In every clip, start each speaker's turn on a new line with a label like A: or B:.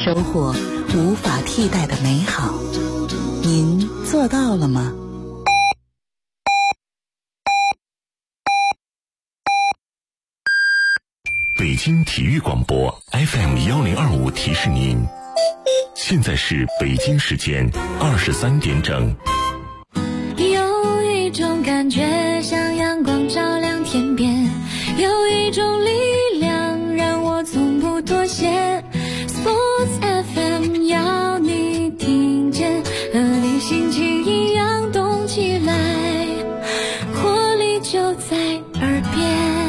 A: 收获无法替代的美好。您做到了吗？
B: 北京体育广播 FM1025提示您，现在是北京时间23点整。
C: 有一种感觉像阳光照亮天边，有一种力量让我从不妥协。 Sports FM 要你听见，和你心情一样动起来，活力就在耳边。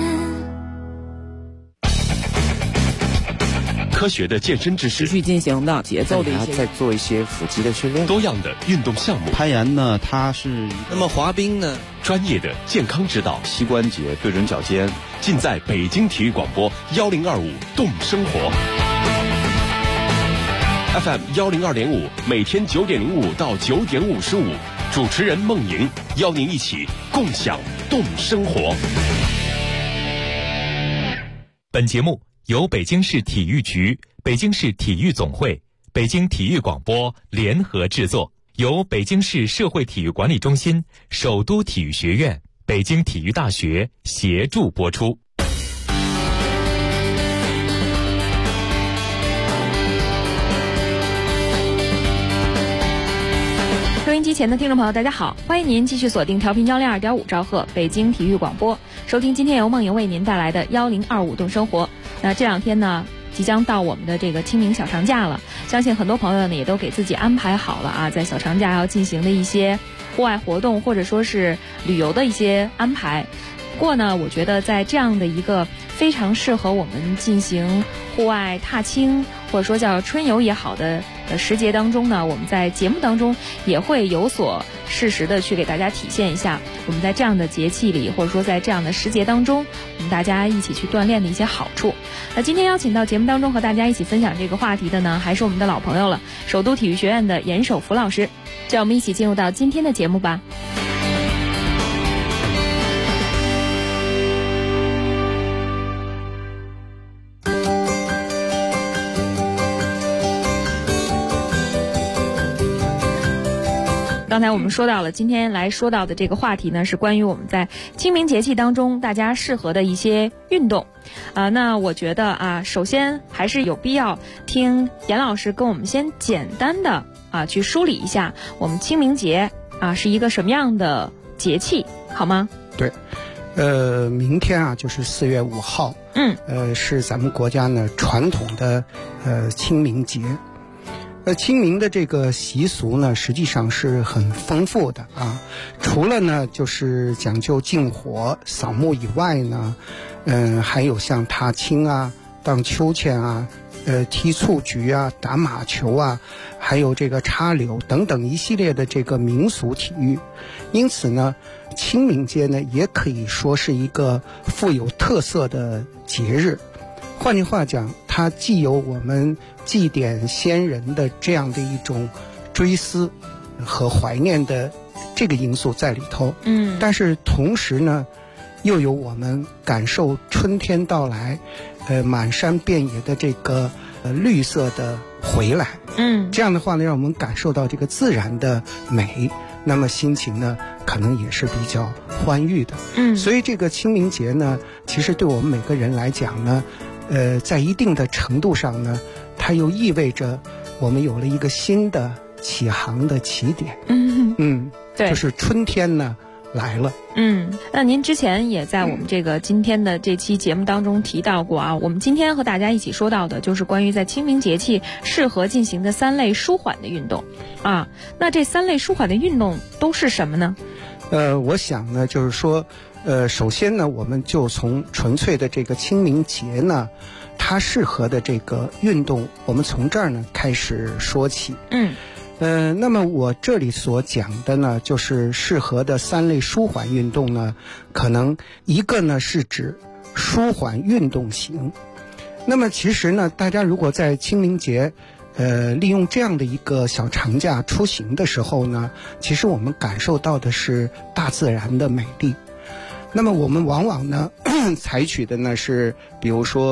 D: 科学的健身知识，
E: 持续进行的节奏的一些，
F: 再做一些腹肌的训练，
D: 多样的运动项目。
G: 攀岩呢，它是
F: 那么滑冰呢，
D: 专业的健康指导，
G: 膝关节对准脚尖，
D: 尽在北京体育广播1025动生活 FM 102.5，每天9点05到9点55，主持人孟莹邀您一起共享动生活。
H: 本节目由北京市体育局、北京市体育总会、北京体育广播联合制作，由北京市社会体育管理中心、首都体育学院、北京体育大学协助播出。
I: 收音机前的听众朋友大家好，欢迎您继续锁定调频102.5兆赫北京体育广播，收听今天由梦莹为您带来的1025动生活。那这两天呢，即将到我们的这个清明小长假了，相信很多朋友呢也都给自己安排好了啊，在小长假要进行的一些户外活动或者说是旅游的一些安排。不过呢，我觉得在这样的一个非常适合我们进行户外踏青或者说叫春游也好的时节当中呢，我们在节目当中也会有所适时的去给大家体现一下我们在这样的节气里或者说在这样的时节当中我们大家一起去锻炼的一些好处。那今天邀请到节目当中和大家一起分享这个话题的呢，还是我们的老朋友了，首都体育学院的严守福老师。让我们一起进入到今天的节目吧。刚才我们说到了，今天来说到的这个话题呢，是关于我们在清明节气当中大家适合的一些运动。那我觉得啊，首先还是有必要听严老师跟我们先简单的去梳理一下我们清明节是一个什么样的节气，好吗？
F: 对，明天就是4月5号，是咱们国家呢传统的清明节。清明的这个习俗呢，实际上是很丰富的啊。除了呢就是讲究禁火、扫墓以外呢，还有像踏青啊、荡秋千啊、踢蹴鞠啊、打马球啊，还有这个插柳等等一系列的这个民俗体育。因此呢，清明节呢也可以说是一个富有特色的节日。换句话讲，它既有我们祭奠先人的这样的一种追思和怀念的这个因素在里头，但是同时呢，又有我们感受春天到来，满山遍野的这个绿色的回来，这样的话呢，让我们感受到这个自然的美，那么心情呢，可能也是比较欢愉的。所以这个清明节呢，其实对我们每个人来讲呢，在一定的程度上呢，它又意味着我们有了一个新的起航的起点。对，就是春天呢来了。
I: 那您之前也在我们这个今天的这期节目当中提到过我们今天和大家一起说到的就是关于在清明节气适合进行的3类舒缓的运动那这3类舒缓的运动都是什么呢？
F: 我想呢，就是说首先呢，我们就从纯粹的这个清明节呢，它适合的这个运动，我们从这儿呢开始说起。那么我这里所讲的呢，就是适合的3类舒缓运动呢，可能一个呢是指舒缓运动型。那么其实呢，大家如果在清明节利用这样的一个小长假出行的时候呢，其实我们感受到的是大自然的美丽。那么我们往往呢采取的呢是比如说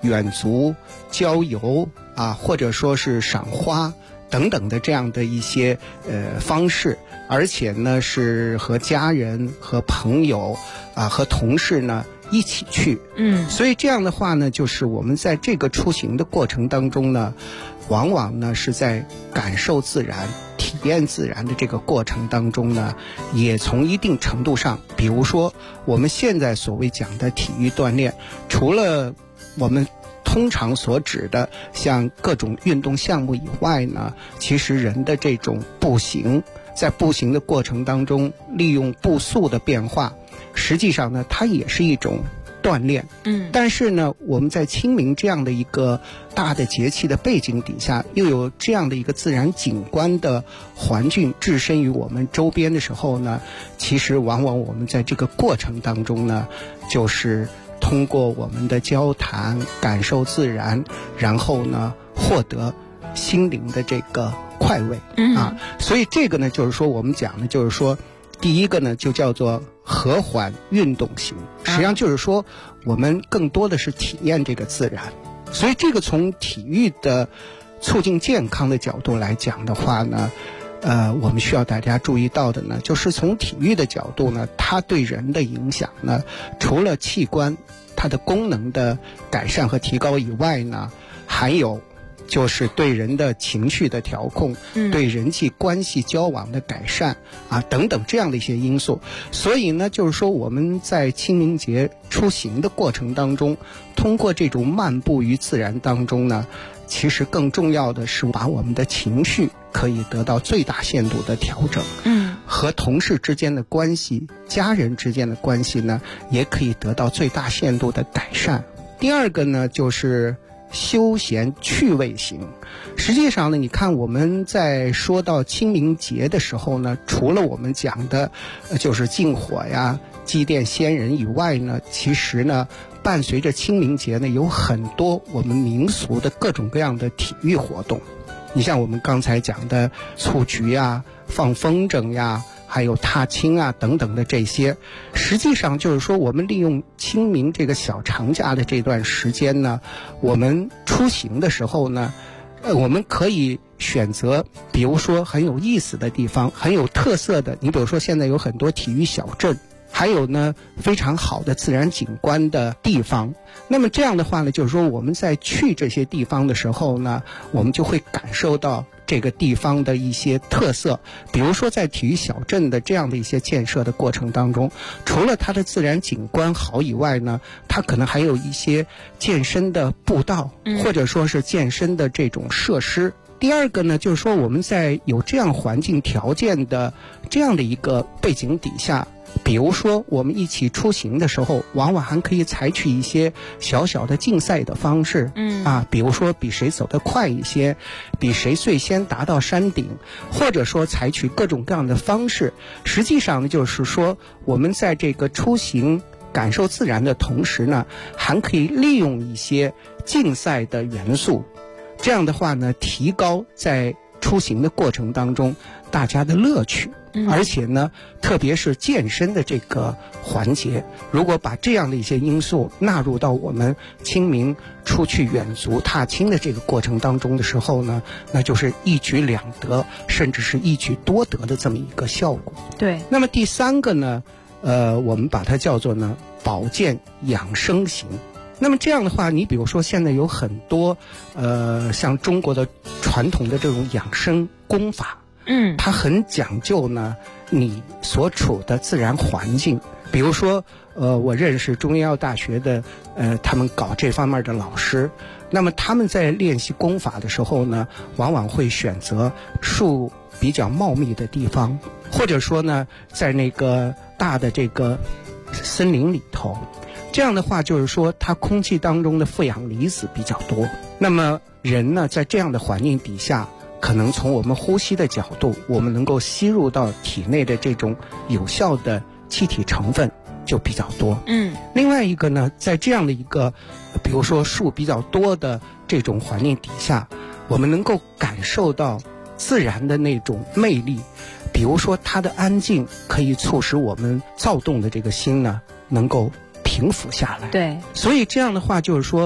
F: 远足、郊游啊，或者说是赏花等等的这样的一些方式，而且呢是和家人、和朋友啊、和同事呢一起去。所以这样的话呢，就是我们在这个出行的过程当中呢，往往呢是在感受自然、体验自然的这个过程当中呢，也从一定程度上，比如说我们现在所谓讲的体育锻炼，除了我们通常所指的像各种运动项目以外呢，其实人的这种步行，在步行的过程当中利用步速的变化，实际上呢它也是一种锻炼。但是呢我们在清明这样的一个大的节气的背景底下，又有这样的一个自然景观的环境置身于我们周边的时候呢，其实往往我们在这个过程当中呢，就是通过我们的交谈感受自然，然后呢获得心灵的这个快慰啊。所以这个呢就是说我们讲的就是说，第一个呢就叫做和缓运动型，实际上就是说我们更多的是体验这个自然。所以这个从体育的促进健康的角度来讲的话呢，我们需要大家注意到的呢，就是从体育的角度呢，它对人的影响呢，除了器官它的功能的改善和提高以外呢，还有就是对人的情绪的调控，对人际关系交往的改善啊等等这样的一些因素。所以呢就是说我们在清明节出行的过程当中，通过这种漫步于自然当中呢，其实更重要的是把我们的情绪可以得到最大限度的调整，和同事之间的关系、家人之间的关系呢，也可以得到最大限度的改善。第二个呢就是休闲趣味型。实际上呢，你看我们在说到清明节的时候呢，除了我们讲的就是禁火呀、祭奠先人以外呢，其实呢伴随着清明节呢，有很多我们民俗的各种各样的体育活动。你像我们刚才讲的蹴鞠呀、放风筝呀，还有踏青啊等等的这些，实际上就是说我们利用清明这个小长假的这段时间呢，我们出行的时候呢，我们可以选择比如说很有意思的地方、很有特色的，你比如说现在有很多体育小镇，还有呢非常好的自然景观的地方。那么这样的话呢，就是说我们在去这些地方的时候呢，我们就会感受到这个地方的一些特色。比如说在体育小镇的这样的一些建设的过程当中，除了它的自然景观好以外呢，它可能还有一些健身的步道，或者说是健身的这种设施。第二个呢，就是说我们在有这样环境条件的这样的一个背景底下，比如说我们一起出行的时候，往往还可以采取一些小小的竞赛的方式，比如说比谁走得快一些，比谁最先达到山顶，或者说采取各种各样的方式。实际上呢，就是说我们在这个出行感受自然的同时呢，还可以利用一些竞赛的元素，这样的话呢，提高在出行的过程当中大家的乐趣。而且呢，特别是健身的这个环节，如果把这样的一些因素纳入到我们清明出去远足踏青的这个过程当中的时候呢，那就是一举两得，甚至是一举多得的这么一个效果。
I: 对。
F: 那么第三个呢，我们把它叫做呢保健养生型。那么这样的话，你比如说现在有很多像中国的传统的这种养生功法，它很讲究呢你所处的自然环境。比如说我认识中医药大学的他们搞这方面的老师，那么他们在练习功法的时候呢，往往会选择树比较茂密的地方，或者说呢在那个大的这个森林里头。这样的话就是说它空气当中的负氧离子比较多，那么人呢在这样的环境底下，可能从我们呼吸的角度，我们能够吸入到体内的这种有效的气体成分就比较多。另外一个呢，在这样的一个比如说树比较多的这种环境底下，我们能够感受到自然的那种魅力。比如说它的安静可以促使我们躁动的这个心呢能够平复下来。
I: 对，
F: 所以这样的话就是说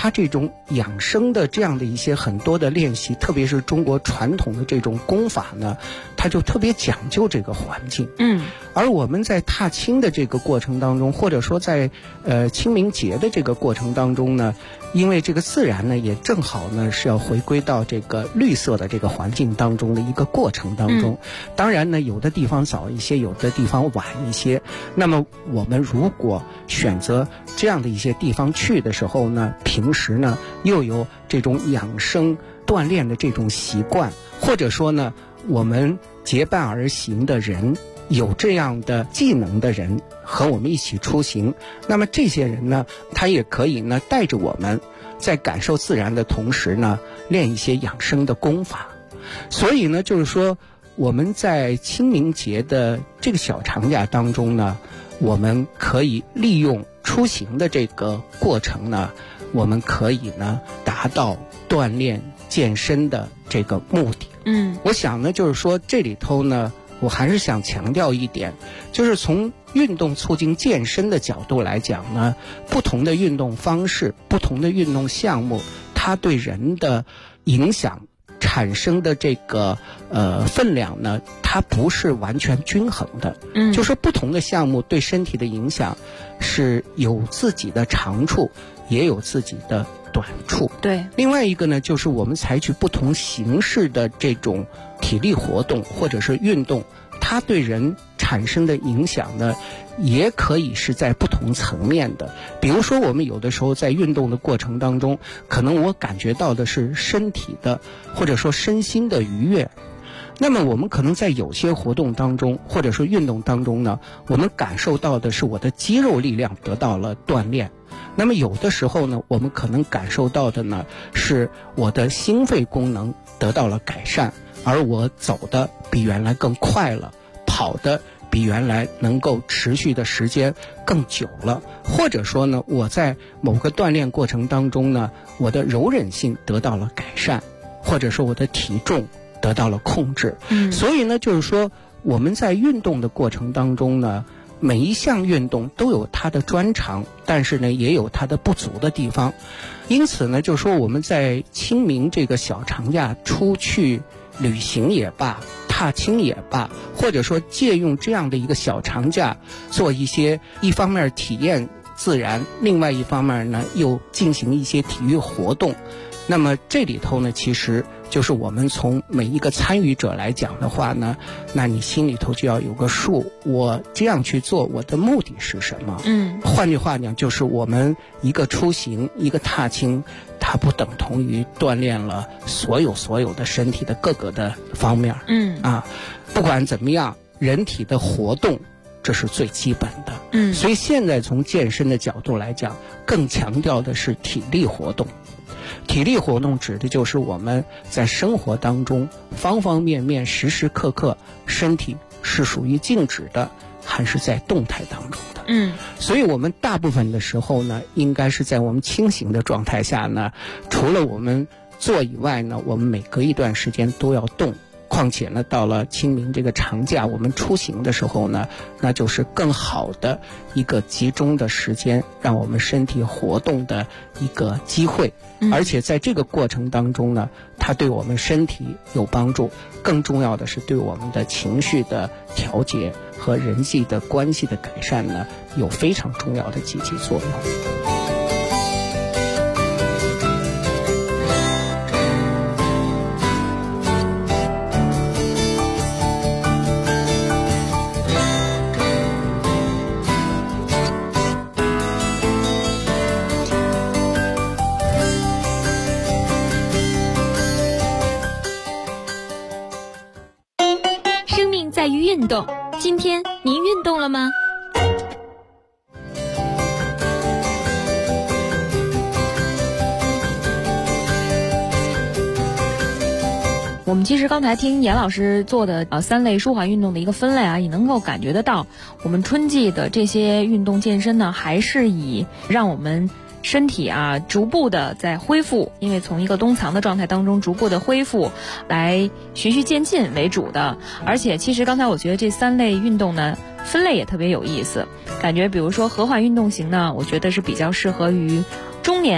F: 它这种养生的这样的一些很多的练习，特别是中国传统的这种功法呢，它就特别讲究这个环境。而我们在踏青的这个过程当中，或者说在清明节的这个过程当中呢，因为这个自然呢也正好呢是要回归到这个绿色的这个环境当中的一个过程当中。当然呢，有的地方早一些，有的地方晚一些。那么我们如果选择这样的一些地方去的时候呢，平时呢又有这种养生锻炼的这种习惯，或者说呢我们结伴而行的人，有这样的技能的人和我们一起出行，那么这些人呢，他也可以呢带着我们在感受自然的同时呢，练一些养生的功法。所以呢，就是说我们在清明节的这个小长假当中呢，我们可以利用出行的这个过程呢，我们可以呢达到锻炼健身的这个目的。我想呢，就是说这里头呢，我还是想强调一点，就是从运动促进健身的角度来讲呢，不同的运动方式、不同的运动项目，它对人的影响产生的这个分量呢，它不是完全均衡的。就说不同的项目对身体的影响是有自己的长处，也有自己的短处。
I: 对。
F: 另外一个呢，就是我们采取不同形式的这种体力活动或者是运动，它对人产生的影响呢，也可以是在不同层面的。比如说我们有的时候在运动的过程当中，可能我感觉到的是身体的或者说身心的愉悦，那么我们可能在有些活动当中或者说运动当中呢，我们感受到的是我的肌肉力量得到了锻炼。那么有的时候呢，我们可能感受到的呢，是我的心肺功能得到了改善，而我走的比原来更快了，跑的比原来能够持续的时间更久了，或者说呢，我在某个锻炼过程当中呢，我的柔韧性得到了改善，或者说我的体重得到了控制。所以呢，就是说我们在运动的过程当中呢，每一项运动都有它的专长，但是呢也有它的不足的地方。因此呢，就是说我们在清明这个小长假出去旅行也罢，踏青也罢，或者说借用这样的一个小长假做一些一方面体验自然，另外一方面呢又进行一些体育活动。那么这里头呢，其实就是我们从每一个参与者来讲的话呢，那你心里头就要有个数，我这样去做，我的目的是什么？换句话讲，就是我们一个出行，一个踏青，它不等同于锻炼了所有的身体的各个的方面。不管怎么样，人体的活动这是最基本的。所以现在从健身的角度来讲，更强调的是体力活动。体力活动指的就是我们在生活当中方方面面时时刻刻身体是属于静止的还是在动态当中的。所以我们大部分的时候呢，应该是在我们清醒的状态下呢，除了我们做以外呢，我们每隔一段时间都要动。况且呢，到了清明这个长假，我们出行的时候呢，那就是更好的一个集中的时间，让我们身体活动的一个机会。而且在这个过程当中呢，它对我们身体有帮助，更重要的是对我们的情绪的调节和人际的关系的改善呢，有非常重要的积极作用。
C: 在于运动，今天您运动了吗？
I: 我们其实刚才听严老师做的3类舒缓运动的一个分类啊，也能够感觉得到，我们春季的这些运动健身呢，还是以让我们身体啊逐步的在恢复，因为从一个冬藏的状态当中逐步的恢复来循序渐进为主的。而且其实刚才我觉得这3类运动呢分类也特别有意思，感觉比如说和缓运动型呢，我觉得是比较适合于中年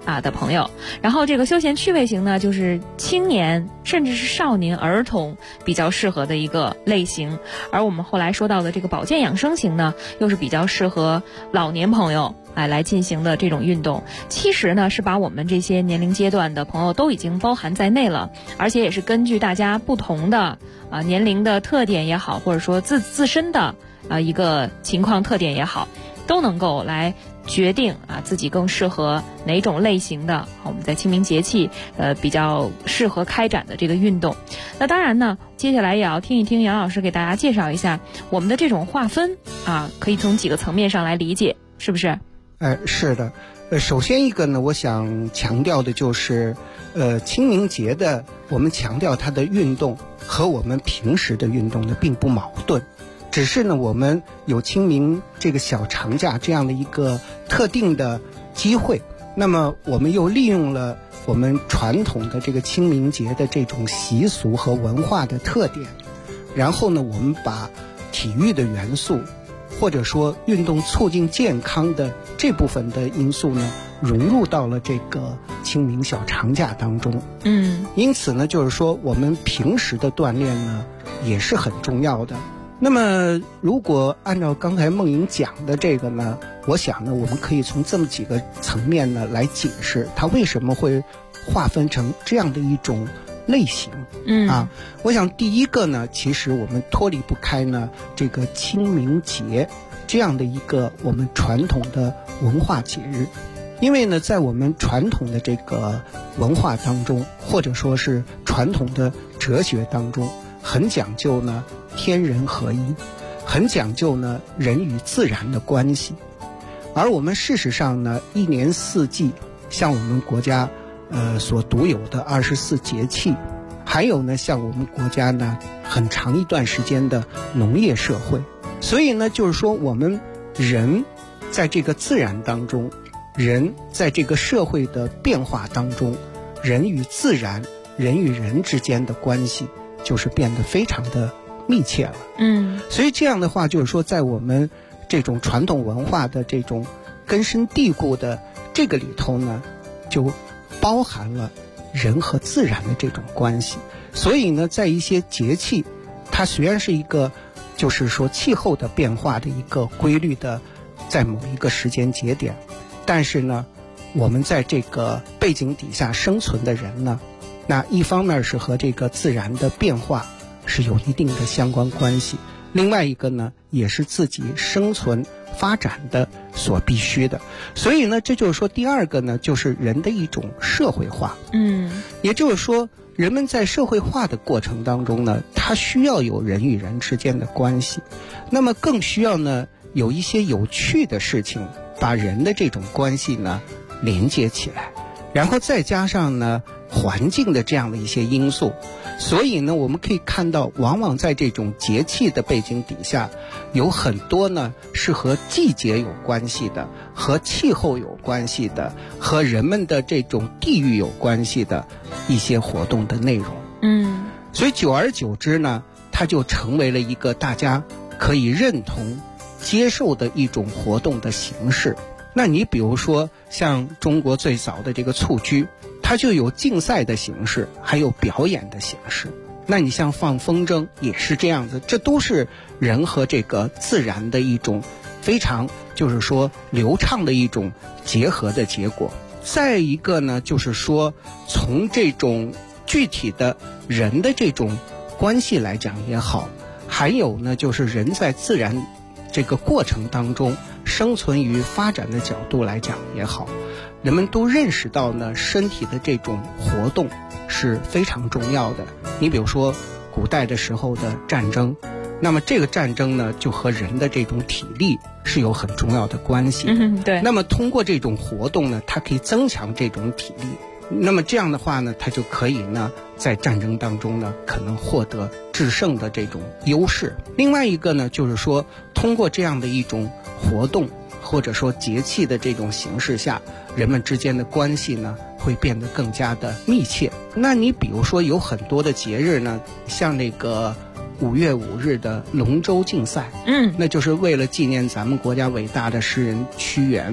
I: 的朋友。然后这个休闲趣味型呢，就是青年甚至是少年儿童比较适合的一个类型。而我们后来说到的这个保健养生型呢，又是比较适合老年朋友来进行的这种运动。其实呢，是把我们这些年龄阶段的朋友都已经包含在内了，而且也是根据大家不同的年龄的特点也好，或者说自身的一个情况特点也好，都能够来决定自己更适合哪种类型的我们在清明节气比较适合开展的这个运动。那当然呢，接下来也要听一听杨老师给大家介绍一下我们的这种划分可以从几个层面上来理解，是不是？
F: 是的。首先一个呢，我想强调的就是清明节的我们强调它的运动和我们平时的运动呢并不矛盾，只是呢我们有清明这个小长假这样的一个特定的机会，那么我们又利用了我们传统的这个清明节的这种习俗和文化的特点，然后呢我们把体育的元素或者说运动促进健康的这部分的因素呢融入到了这个清明小长假当中。因此呢就是说我们平时的锻炼呢也是很重要的。那么如果按照刚才梦莹讲的这个呢，我想呢我们可以从这么几个层面呢来解释它为什么会划分成这样的一种类型。我想第一个呢，其实我们脱离不开呢这个清明节这样的一个我们传统的文化节日。因为呢在我们传统的这个文化当中，或者说是传统的哲学当中，很讲究呢天人合一，很讲究呢人与自然的关系。而我们事实上呢一年四季，像我们国家所独有的24节气，还有呢像我们国家呢很长一段时间的农业社会，所以呢就是说我们人在这个自然当中，人在这个社会的变化当中，人与自然人与人之间的关系就是变得非常的密切了。所以这样的话就是说在我们这种传统文化的这种根深蒂固的这个里头呢，就包含了人和自然的这种关系。所以呢在一些节气，它虽然是一个就是说气候的变化的一个规律的在某一个时间节点，但是呢我们在这个背景底下生存的人呢，那一方面是和这个自然的变化是有一定的相关关系，另外一个呢也是自己生存发展的所必须的。所以呢这就是说第二个呢就是人的一种社会化。也就是说人们在社会化的过程当中呢，他需要有人与人之间的关系，那么更需要呢有一些有趣的事情把人的这种关系呢连接起来，然后再加上呢环境的这样的一些因素。所以呢我们可以看到往往在这种节气的背景底下，有很多呢是和季节有关系的，和气候有关系的，和人们的这种地域有关系的一些活动的内容。所以久而久之呢，它就成为了一个大家可以认同接受的一种活动的形式。那你比如说像中国最早的这个蹴鞠，它就有竞赛的形式，还有表演的形式。那你像放风筝也是这样子，这都是人和这个自然的一种非常就是说流畅的一种结合的结果。再一个呢就是说从这种具体的人的这种关系来讲也好，还有呢就是人在自然这个过程当中生存与发展的角度来讲也好，人们都认识到呢身体的这种活动是非常重要的。你比如说古代的时候的战争，那么这个战争呢就和人的这种体力是有很重要的关系。
I: 对。
F: 那么通过这种活动呢，它可以增强这种体力，那么这样的话呢，它就可以呢在战争当中呢可能获得制胜的这种优势。另外一个呢就是说通过这样的一种活动或者说节气的这种形式下，人们之间的关系呢会变得更加的密切。那你比如说有很多的节日呢，像那个5月5日的龙舟竞赛，那就是为了纪念咱们国家伟大的诗人屈原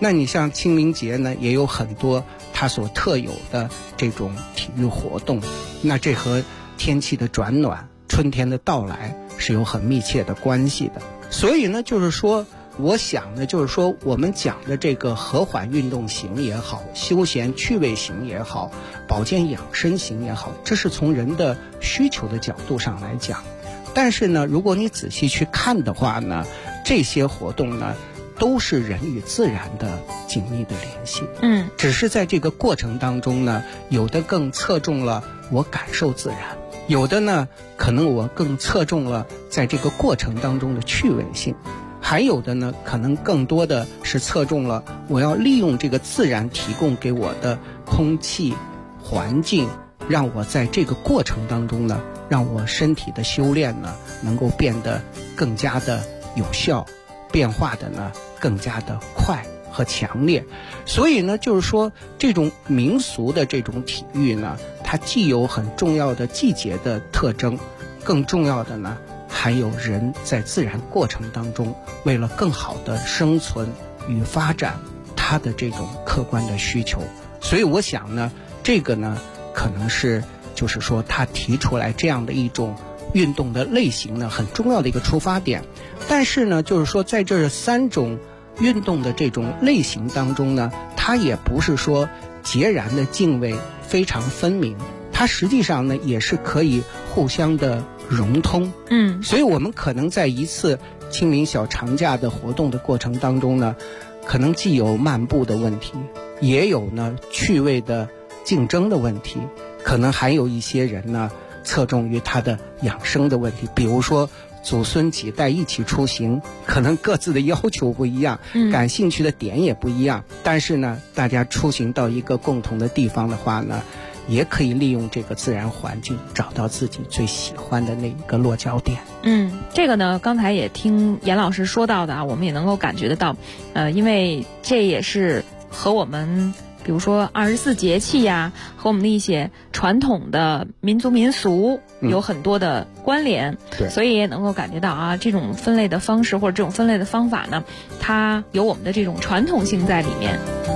F: 那你像清明节呢，也有很多它所特有的这种体育活动，那这和天气的转暖、春天的到来是有很密切的关系的。所以呢，就是说我想呢，就是说我们讲的这个和缓运动型也好，休闲趣味型也好，保健养生型也好，这是从人的需求的角度上来讲。但是呢，如果你仔细去看的话呢，这些活动呢都是人与自然的紧密的联系。只是在这个过程当中呢，有的更侧重了我感受自然，有的呢可能我更侧重了在这个过程当中的趣味性，还有的呢可能更多的是侧重了我要利用这个自然提供给我的空气环境，让我在这个过程当中呢，让我身体的修炼呢能够变得更加的有效，变化的呢更加的快和强烈。所以呢，就是说这种民俗的这种体育呢，它既有很重要的季节的特征，更重要的呢还有人在自然过程当中为了更好的生存与发展他的这种客观的需求。所以我想呢，这个呢可能是就是说他提出来这样的一种运动的类型呢很重要的一个出发点。但是呢，就是说在这3种运动的这种类型当中呢，它也不是说截然的泾渭非常分明，它实际上呢也是可以互相的融通。所以我们可能在一次清明小长假的活动的过程当中呢，可能既有漫步的问题，也有呢趣味的竞争的问题，可能还有一些人呢侧重于他的养生的问题，比如说祖孙几代一起出行，可能各自的要求不一样，感兴趣的点也不一样，但是呢大家出行到一个共同的地方的话呢，也可以利用这个自然环境找到自己最喜欢的那一个落脚点。
I: 这个呢刚才也听严老师说到的啊，我们也能够感觉得到，因为这也是和我们比如说24节气呀，和我们的一些传统的民族民俗有很多的关联，所以也能够感觉到啊，这种分类的方式或者这种分类的方法呢，它有我们的这种传统性在里面。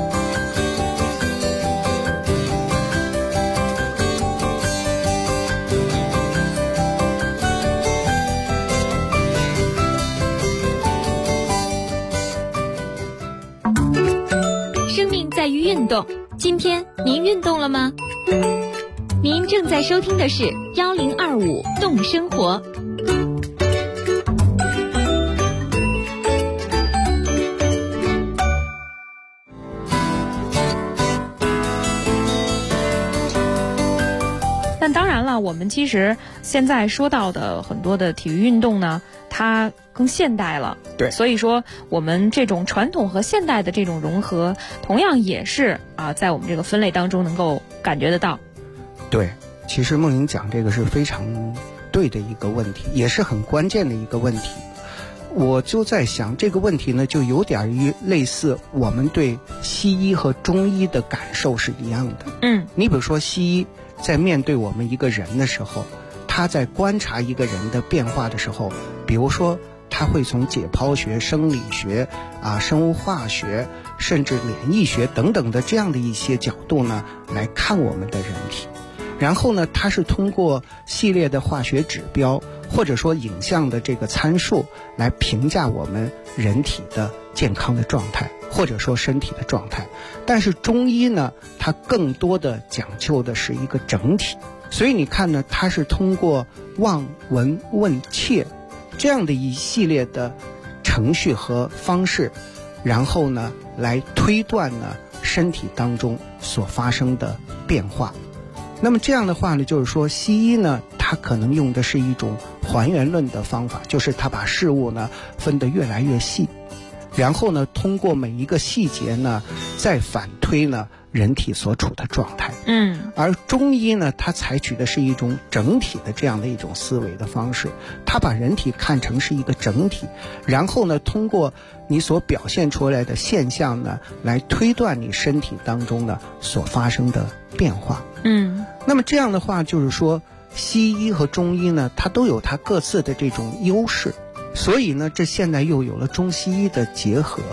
C: 在于运动，今天您运动了吗？您正在收听的是1025动生活。
I: 但当然了，我们其实现在说到的很多的体育运动呢，它更现代了。
F: 对，
I: 所以说我们这种传统和现代的这种融合，同样也是在我们这个分类当中能够感觉得到。
F: 对，其实梦莹讲这个是非常对的一个问题，也是很关键的一个问题。我就在想这个问题呢，就有点于类似我们对西医和中医的感受是一样的。你比如说西医在面对我们一个人的时候，他在观察一个人的变化的时候，比如说他会从解剖学、生理学生物化学甚至免疫学等等的这样的一些角度呢来看我们的人体，然后呢他是通过系列的化学指标或者说影像的这个参数来评价我们人体的健康的状态或者说身体的状态。但是中医呢，它更多的讲究的是一个整体，所以你看呢，它是通过望闻问切这样的一系列的程序和方式，然后呢来推断呢身体当中所发生的变化。那么这样的话呢，就是说西医呢它可能用的是一种还原论的方法，就是它把事物呢分得越来越细，然后呢通过每一个细节呢再反推呢人体所处的状态。而中医呢，它采取的是一种整体的这样的一种思维的方式，它把人体看成是一个整体，然后呢通过你所表现出来的现象呢来推断你身体当中呢所发生的变化。那么这样的话就是说西医和中医呢它都有它各自的这种优势，所以呢这现在又有了中西医的结合。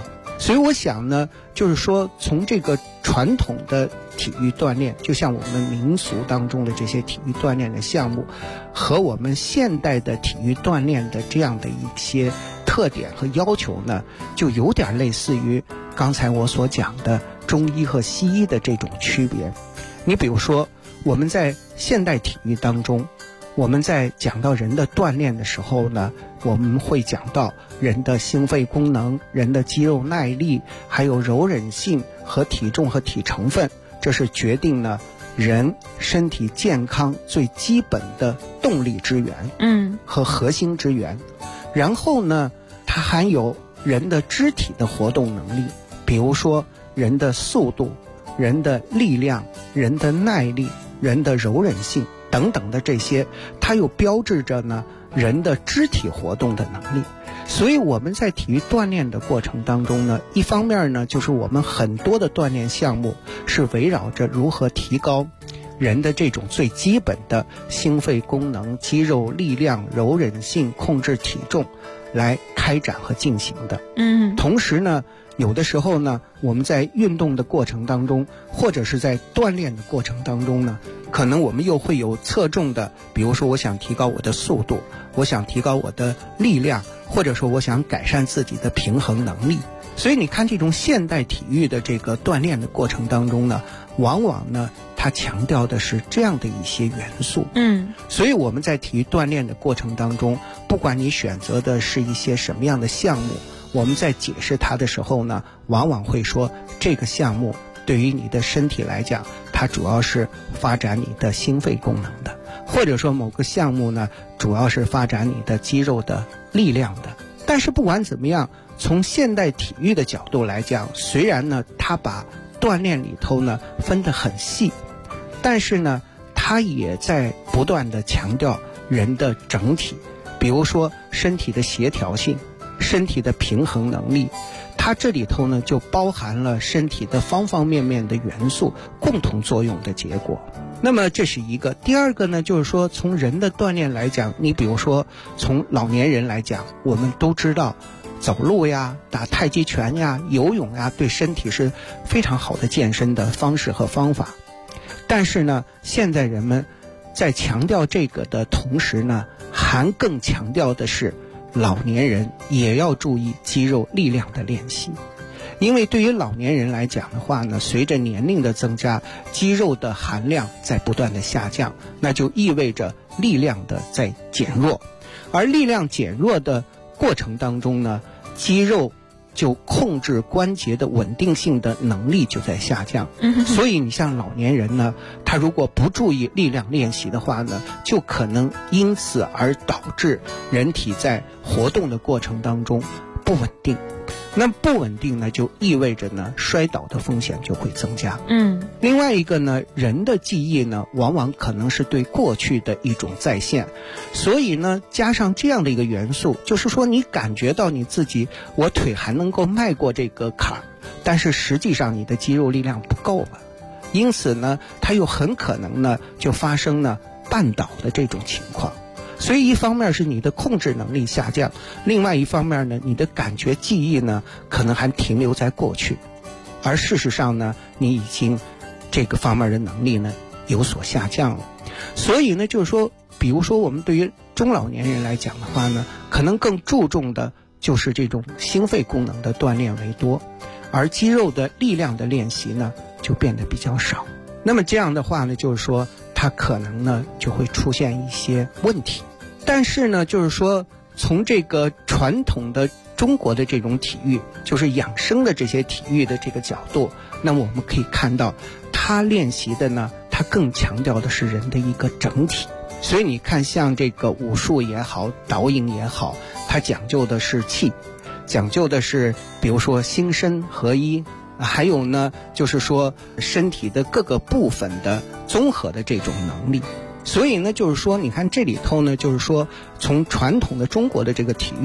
F: 所以我想呢，就是说从这个传统的体育锻炼，就像我们民俗当中的这些体育锻炼的项目，和我们现代的体育锻炼的这样的一些特点和要求呢，就有点类似于刚才我所讲的中医和西医的这种区别。你比如说，我们在现代体育当中，我们在讲到人的锻炼的时候呢，我们会讲到人的心肺功能、人的肌肉耐力，还有柔韧性和体重和体成分，这是决定呢人身体健康最基本的动力之源，和核心之源。然后呢，它还有人的肢体的活动能力，比如说人的速度、人的力量、人的耐力、人的柔韧性等等的这些，它又标志着呢人的肢体活动的能力。所以我们在体育锻炼的过程当中呢，一方面呢，就是我们很多的锻炼项目是围绕着如何提高人的这种最基本的心肺功能、肌肉力量、柔韧性、控制体重来开展和进行的。同时呢，有的时候呢，我们在运动的过程当中，或者是在锻炼的过程当中呢，可能我们又会有侧重的，比如说我想提高我的速度，我想提高我的力量，或者说我想改善自己的平衡能力。所以你看这种现代体育的这个锻炼的过程当中呢，往往呢它强调的是这样的一些元素。所以我们在体育锻炼的过程当中，不管你选择的是一些什么样的项目，我们在解释它的时候呢，往往会说这个项目对于你的身体来讲，它主要是发展你的心肺功能的，或者说某个项目呢，主要是发展你的肌肉的力量的。但是不管怎么样，从现代体育的角度来讲，虽然呢它把锻炼里头呢分得很细，但是呢它也在不断地强调人的整体，比如说身体的协调性、身体的平衡能力，它这里头呢就包含了身体的方方面面的元素共同作用的结果。那么这是一个。第二个呢，就是说从人的锻炼来讲，你比如说从老年人来讲，我们都知道走路呀、打太极拳呀、游泳呀，对身体是非常好的健身的方式和方法。但是呢，现在人们在强调这个的同时呢，还更强调的是老年人也要注意肌肉力量的练习。因为对于老年人来讲的话呢，随着年龄的增加，肌肉的含量在不断的下降，那就意味着力量的在减弱。而力量减弱的过程当中呢，肌肉就控制关节的稳定性的能力就在下降。所以你像老年人呢，他如果不注意力量练习的话呢，就可能因此而导致人体在活动的过程当中不稳定。那不稳定呢，就意味着呢摔倒的风险就会增加。另外一个呢，人的记忆呢，往往可能是对过去的一种再现，所以呢，加上这样的一个元素，就是说你感觉到你自己，我腿还能够迈过这个坎儿，但是实际上你的肌肉力量不够了，因此呢，它又很可能呢就发生呢绊倒的这种情况。所以一方面是你的控制能力下降，另外一方面呢，你的感觉记忆呢可能还停留在过去，而事实上呢，你已经这个方面的能力呢有所下降了。所以呢，就是说，比如说我们对于中老年人来讲的话呢，可能更注重的就是这种心肺功能的锻炼为多，而肌肉的力量的练习呢就变得比较少。那么这样的话呢，就是说它可能呢就会出现一些问题。但是呢，就是说从这个传统的中国的这种体育，就是养生的这些体育的这个角度，那么我们可以看到它练习的呢，它更强调的是人的一个整体。所以你看像这个武术也好，导引也好，它讲究的是气，讲究的是比如说心身合一，还有呢就是说身体的各个部分的综合的这种能力。所以呢，就是说你看这里头呢，就是说从传统的中国的这个体育，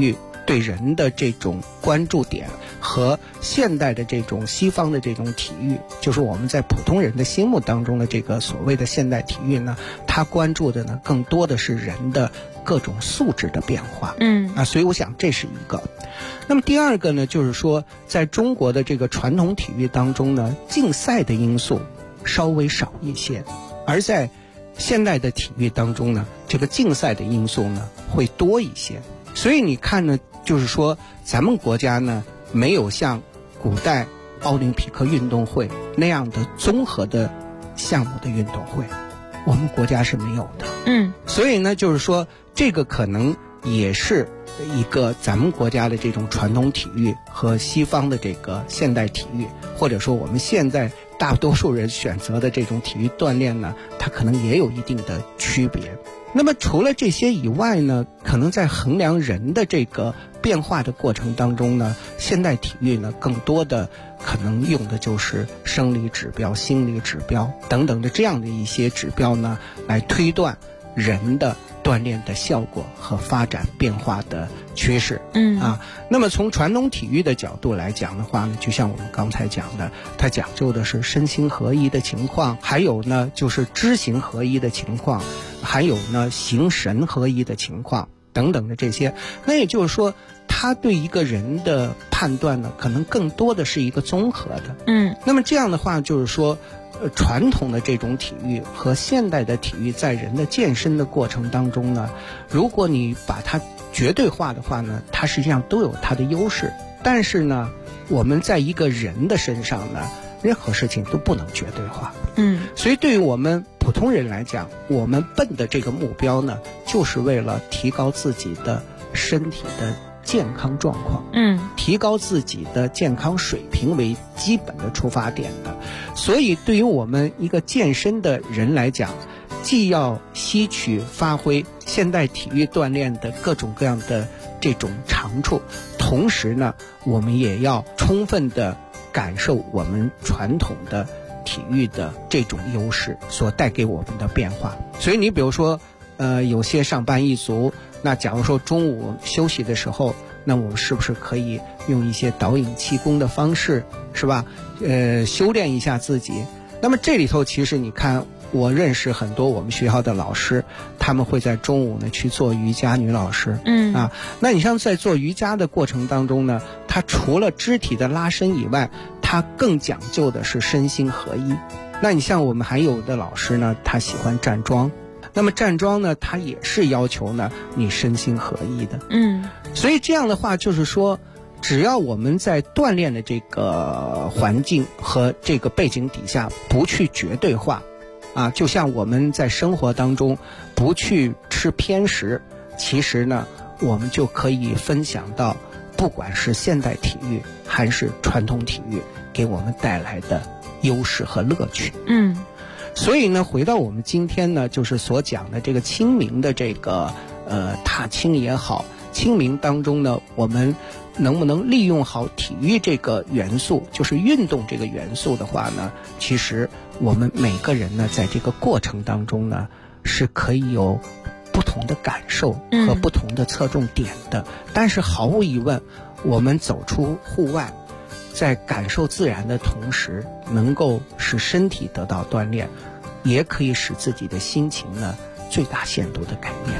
F: 对人的这种关注点和现代的这种西方的这种体育，就是我们在普通人的心目当中的这个所谓的现代体育呢，它关注的呢更多的是人的各种素质的变化。所以我想这是一个。那么第二个呢，就是说在中国的这个传统体育当中呢，竞赛的因素稍微少一些，而在现代的体育当中呢，这个竞赛的因素呢会多一些。所以你看呢，就是说咱们国家呢没有像古代奥林匹克运动会那样的综合的项目的运动会，我们国家是没有的。所以呢，就是说这个可能也是一个咱们国家的这种传统体育和西方的这个现代体育，或者说我们现在大多数人选择的这种体育锻炼呢，它可能也有一定的区别。那么除了这些以外呢，可能在衡量人的这个变化的过程当中呢，现代体育呢更多的可能用的就是生理指标、心理指标等等的这样的一些指标呢，来推断人的锻炼的效果和发展变化的趋势。那么从传统体育的角度来讲的话呢，就像我们刚才讲的，它讲究的是身心合一的情况，还有呢就是知行合一的情况，还有呢形神合一的情况等等的这些。那也就是说，它对一个人的判断呢，可能更多的是一个综合的。那么这样的话，就是说传统的这种体育和现代的体育在人的健身的过程当中呢，如果你把它绝对化的话呢，它实际上都有它的优势。但是呢，我们在一个人的身上呢，任何事情都不能绝对化。所以对于我们普通人来讲，我们奔的这个目标呢，就是为了提高自己的身体的健康状况，提高自己的健康水平为基本的出发点的。所以对于我们一个健身的人来讲，既要吸取发挥现代体育锻炼的各种各样的这种长处，同时呢，我们也要充分的感受我们传统的体育的这种优势所带给我们的变化。所以你比如说有些上班一族，那假如说中午休息的时候，那我们是不是可以用一些导引气功的方式，是吧？修炼一下自己。那么这里头其实你看，我认识很多我们学校的老师，他们会在中午呢去做瑜伽，女老师。那你像在做瑜伽的过程当中呢，他除了肢体的拉伸以外，他更讲究的是身心合一。那你像我们还有的老师呢，他喜欢站桩。那么站桩呢，它也是要求呢你身心合一的。所以这样的话就是说，只要我们在锻炼的这个环境和这个背景底下不去绝对化就像我们在生活当中不去吃偏食，其实呢我们就可以分享到不管是现代体育还是传统体育给我们带来的优势和乐趣。所以呢，回到我们今天呢，就是所讲的这个清明的这个踏青也好，清明当中呢，我们能不能利用好体育这个元素，就是运动这个元素的话呢，其实我们每个人呢，在这个过程当中呢，是可以有不同的感受和不同的侧重点的。但是毫无疑问，我们走出户外，在感受自然的同时，能够使身体得到锻炼，也可以使自己的心情呢最大限度的改变。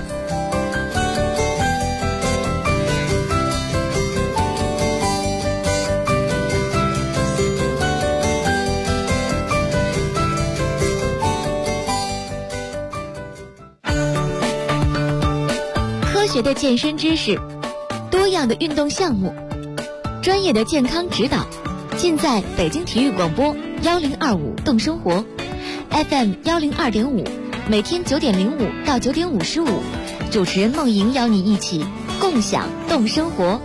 C: 科学的健身知识，多样的运动项目，专业的健康指导，尽在北京体育广播1025动生活 FM 102.5，每天9点05到9点55，主持人梦莹邀你一起共享动生活。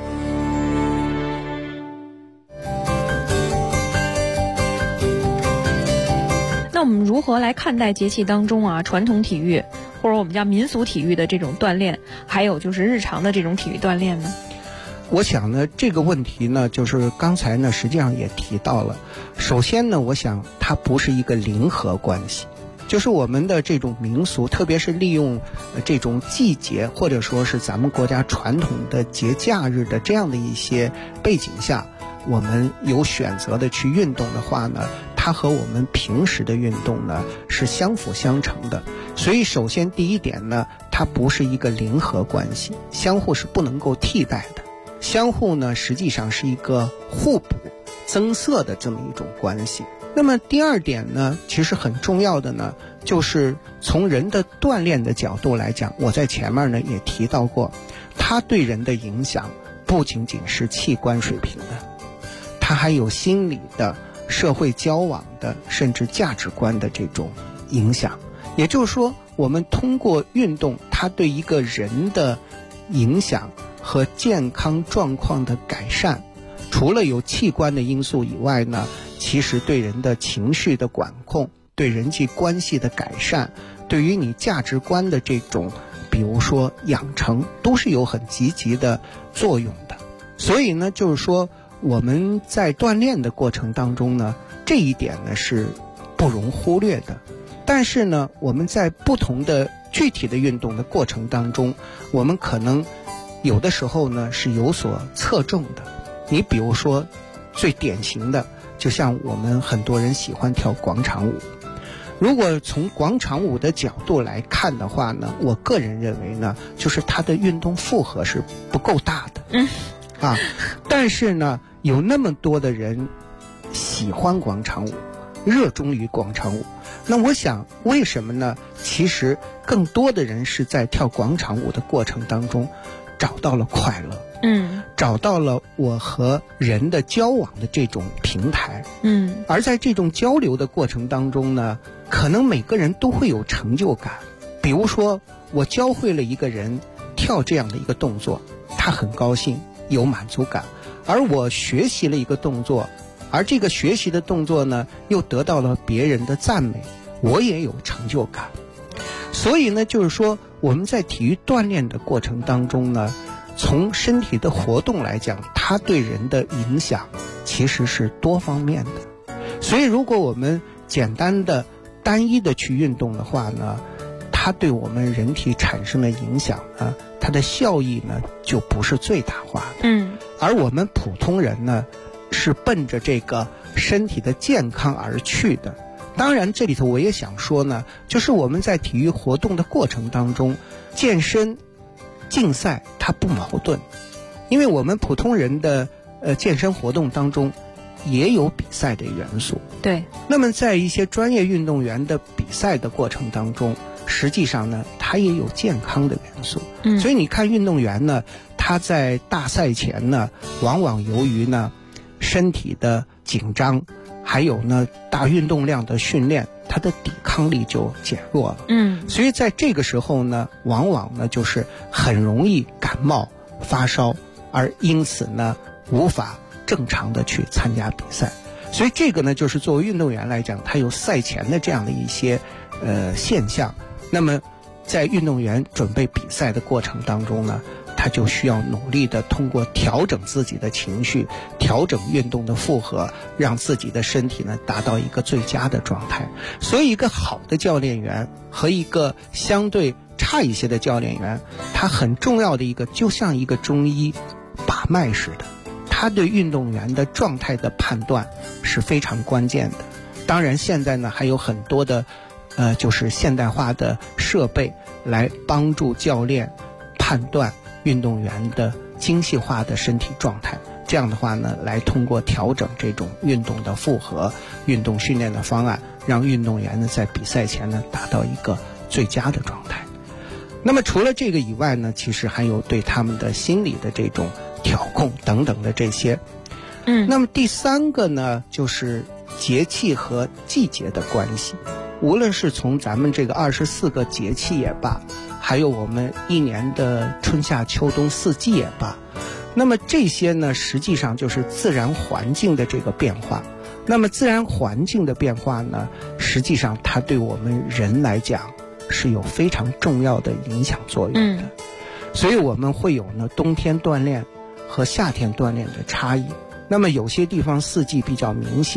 I: 那我们如何来看待节气当中传统体育或者我们叫民俗体育的这种锻炼，还有就是日常的这种体育锻炼呢？
F: 我想呢，这个问题呢，就是刚才呢实际上也提到了。首先呢，我想它不是一个零和关系就是我们的这种民俗，特别是利用这种季节或者说是咱们国家传统的节假日的这样的一些背景下，我们有选择的去运动的话呢，它和我们平时的运动呢是相辅相成的。所以首先第一点呢，它不是一个零和关系，相互是不能够替代的，相互呢实际上是一个互补增色的这么一种关系。那么第二点呢，其实很重要的呢，就是从人的锻炼的角度来讲，我在前面呢也提到过，它对人的影响不仅仅是器官水平的，它还有心理的、社会交往的，甚至价值观的这种影响。也就是说，我们通过运动，它对一个人的影响和健康状况的改善，除了有器官的因素以外呢，其实对人的情绪的管控，对人际关系的改善，对于你价值观的这种比如说养成，都是有很积极的作用的。所以呢，就是说我们在锻炼的过程当中呢，这一点呢是不容忽略的。但是呢，我们在不同的具体的运动的过程当中，我们可能有的时候呢是有所侧重的。你比如说最典型的，就像我们很多人喜欢跳广场舞，如果从广场舞的角度来看的话呢，我个人认为呢，就是它的运动负荷是不够大的。但是呢，有那么多的人喜欢广场舞，热衷于广场舞，那我想为什么呢？其实更多的人是在跳广场舞的过程当中找到了快乐，找到了我和人的交往的这种平台，而在这种交流的过程当中呢，可能每个人都会有成就感。比如说我教会了一个人跳这样的一个动作，他很高兴，有满足感，而我学习了一个动作，而这个学习的动作呢又得到了别人的赞美，我也有成就感。所以呢，就是说我们在体育锻炼的过程当中呢，从身体的活动来讲，它对人的影响其实是多方面的。所以如果我们简单的单一的去运动的话呢，它对我们人体产生的影响呢，它的效益呢就不是最大化的。而我们普通人呢是奔着这个身体的健康而去的。当然这里头我也想说呢，就是我们在体育活动的过程当中，健身竞赛它不矛盾，因为我们普通人的健身活动当中也有比赛的元素。
I: 对。
F: 那么在一些专业运动员的比赛的过程当中，实际上呢它也有健康的元素。所以你看运动员呢，他在大赛前呢，往往由于呢身体的紧张，还有呢大运动量的训练，他的抵抗力就减弱了。所以在这个时候呢，往往呢就是很容易感冒发烧，而因此呢无法正常的去参加比赛。所以这个呢就是作为运动员来讲，他有赛前的这样的一些现象。那么在运动员准备比赛的过程当中呢，他就需要努力的通过调整自己的情绪，调整运动的负荷，让自己的身体呢达到一个最佳的状态。所以一个好的教练员和一个相对差一些的教练员，他很重要的一个，就像一个中医把脉似的，他对运动员的状态的判断是非常关键的。当然现在呢还有很多的就是现代化的设备来帮助教练判断运动员的精细化的身体状态，这样的话呢，来通过调整这种运动的负荷、运动训练的方案，让运动员呢在比赛前呢达到一个最佳的状态。那么除了这个以外呢，其实还有对他们的心理的这种调控等等的这些。那么第三个呢，就是节气和季节的关系。无论是从咱们这个24个节气也罢，还有我们一年的春夏秋冬四季也罢，那么这些呢实际上就是自然环境的这个变化。那么自然环境的变化呢，实际上它对我们人来讲是有非常重要的影响作用的。所以我们会有呢冬天锻炼和夏天锻炼的差异。那么有些地方四季比较明显，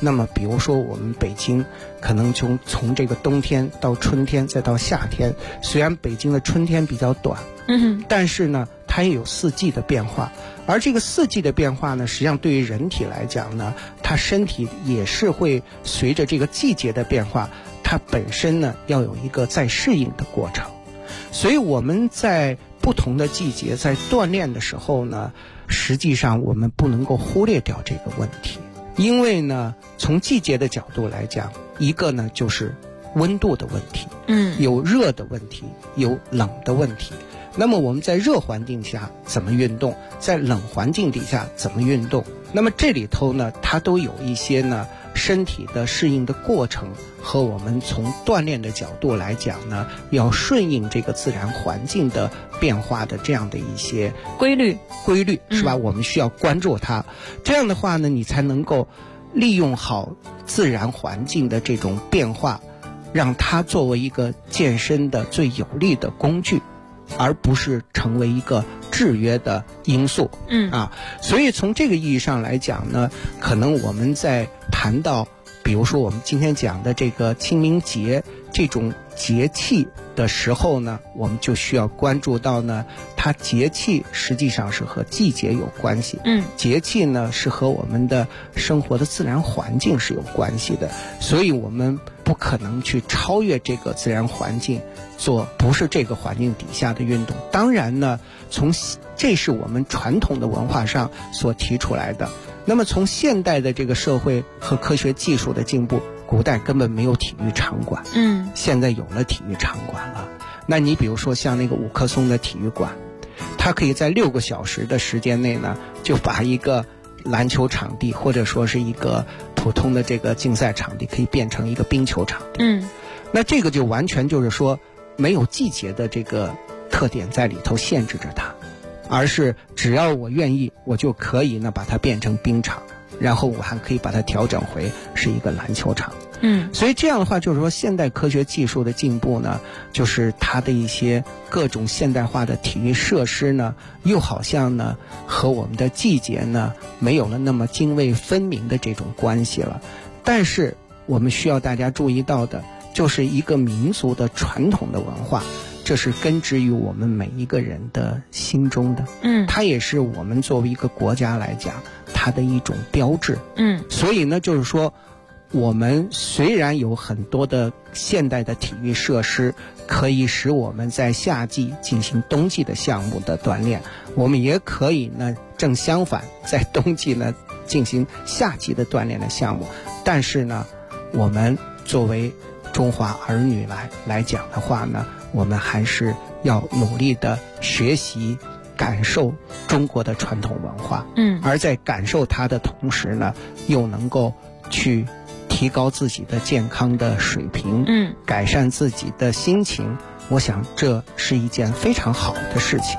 F: 那么比如说我们北京可能从这个冬天到春天再到夏天，虽然北京的春天比较短，但是呢它也有4季的变化，而这个4季的变化呢，实际上对于人体来讲呢，它身体也是会随着这个季节的变化，它本身呢要有一个再适应的过程。所以我们在不同的季节在锻炼的时候呢，实际上我们不能够忽略掉这个问题。因为呢从季节的角度来讲，一个呢就是温度的问题，有热的问题，有冷的问题。那么我们在热环境下怎么运动，在冷环境底下怎么运动，那么这里头呢它都有一些呢身体的适应的过程，和我们从锻炼的角度来讲呢，要顺应这个自然环境的变化的这样的一些规律是吧？我们需要关注它，这样的话呢，你才能够利用好自然环境的这种变化，让它作为一个健身的最有力的工具，而不是成为一个制约的因素。所以从这个意义上来讲呢，可能我们在谈到比如说我们今天讲的这个清明节这种节气的时候呢，我们就需要关注到呢，它节气实际上是和季节有关系，节气呢是和我们的生活的自然环境是有关系的，所以我们不可能去超越这个自然环境，做不是这个环境底下的运动。当然呢，这是我们传统的文化上所提出来的。那么从现代的这个社会和科学技术的进步，古代根本没有体育场馆，现在有了体育场馆了。那你比如说像那个五棵松的体育馆，它可以在6个小时的时间内呢，就把一个篮球场地或者说是一个普通的这个竞赛场地可以变成一个冰球场地。那这个就完全就是说没有季节的这个特点在里头限制着它，而是只要我愿意，我就可以呢把它变成冰场，然后我还可以把它调整回是一个篮球场。所以这样的话就是说现代科学技术的进步呢，就是它的一些各种现代化的体育设施呢，又好像呢和我们的季节呢没有了那么泾渭分明的这种关系了。但是我们需要大家注意到的就是一个民族的传统的文化，这是根植于我们每一个人的心中的，它也是我们作为一个国家来讲它的一种标志。所以呢就是说我们虽然有很多的现代的体育设施可以使我们在夏季进行冬季的项目的锻炼，我们也可以呢正相反在冬季呢进行夏季的锻炼的项目，但是呢我们作为中华儿女来讲的话呢，我们还是要努力的学习感受中国的传统文化，而在感受它的同时呢，又能够去提高自己的健康的水平，改善自己的心情，我想这是一件非常好的事情。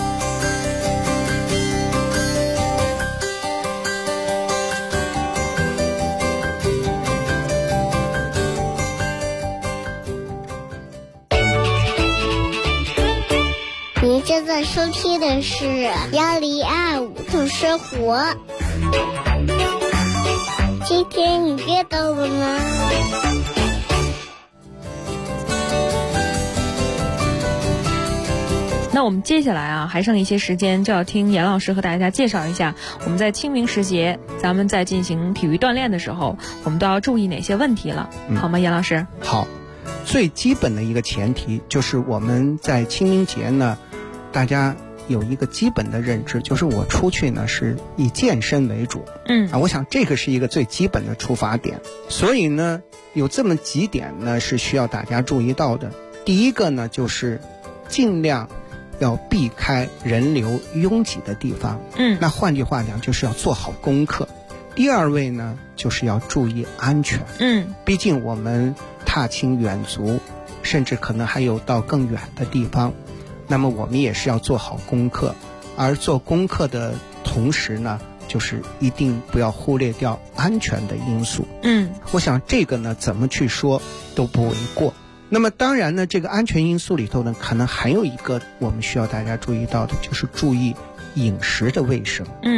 J: 您正在收听的是1025度生活。今天你阅到了吗？
I: 那我们接下来啊，还剩一些时间，就要听严老师和大家介绍一下，我们在清明时节，咱们在进行体育锻炼的时候，我们都要注意哪些问题了，好吗，严老师？
F: 好，最基本的一个前提就是我们在清明节呢，大家有一个基本的认知，就是我出去呢是以健身为主，我想这个是一个最基本的出发点。所以呢，有这么几点呢是需要大家注意到的。第一个呢，就是尽量要避开人流拥挤的地方，那换句话讲就是要做好功课。第二位呢，就是要注意安全，毕竟我们踏青远足，甚至可能还有到更远的地方，那么我们也是要做好功课，而做功课的同时呢，就是一定不要忽略掉安全的因素。我想这个呢，怎么去说都不为过。那么当然呢，这个安全因素里头呢，可能还有一个我们需要大家注意到的，就是注意饮食的卫生。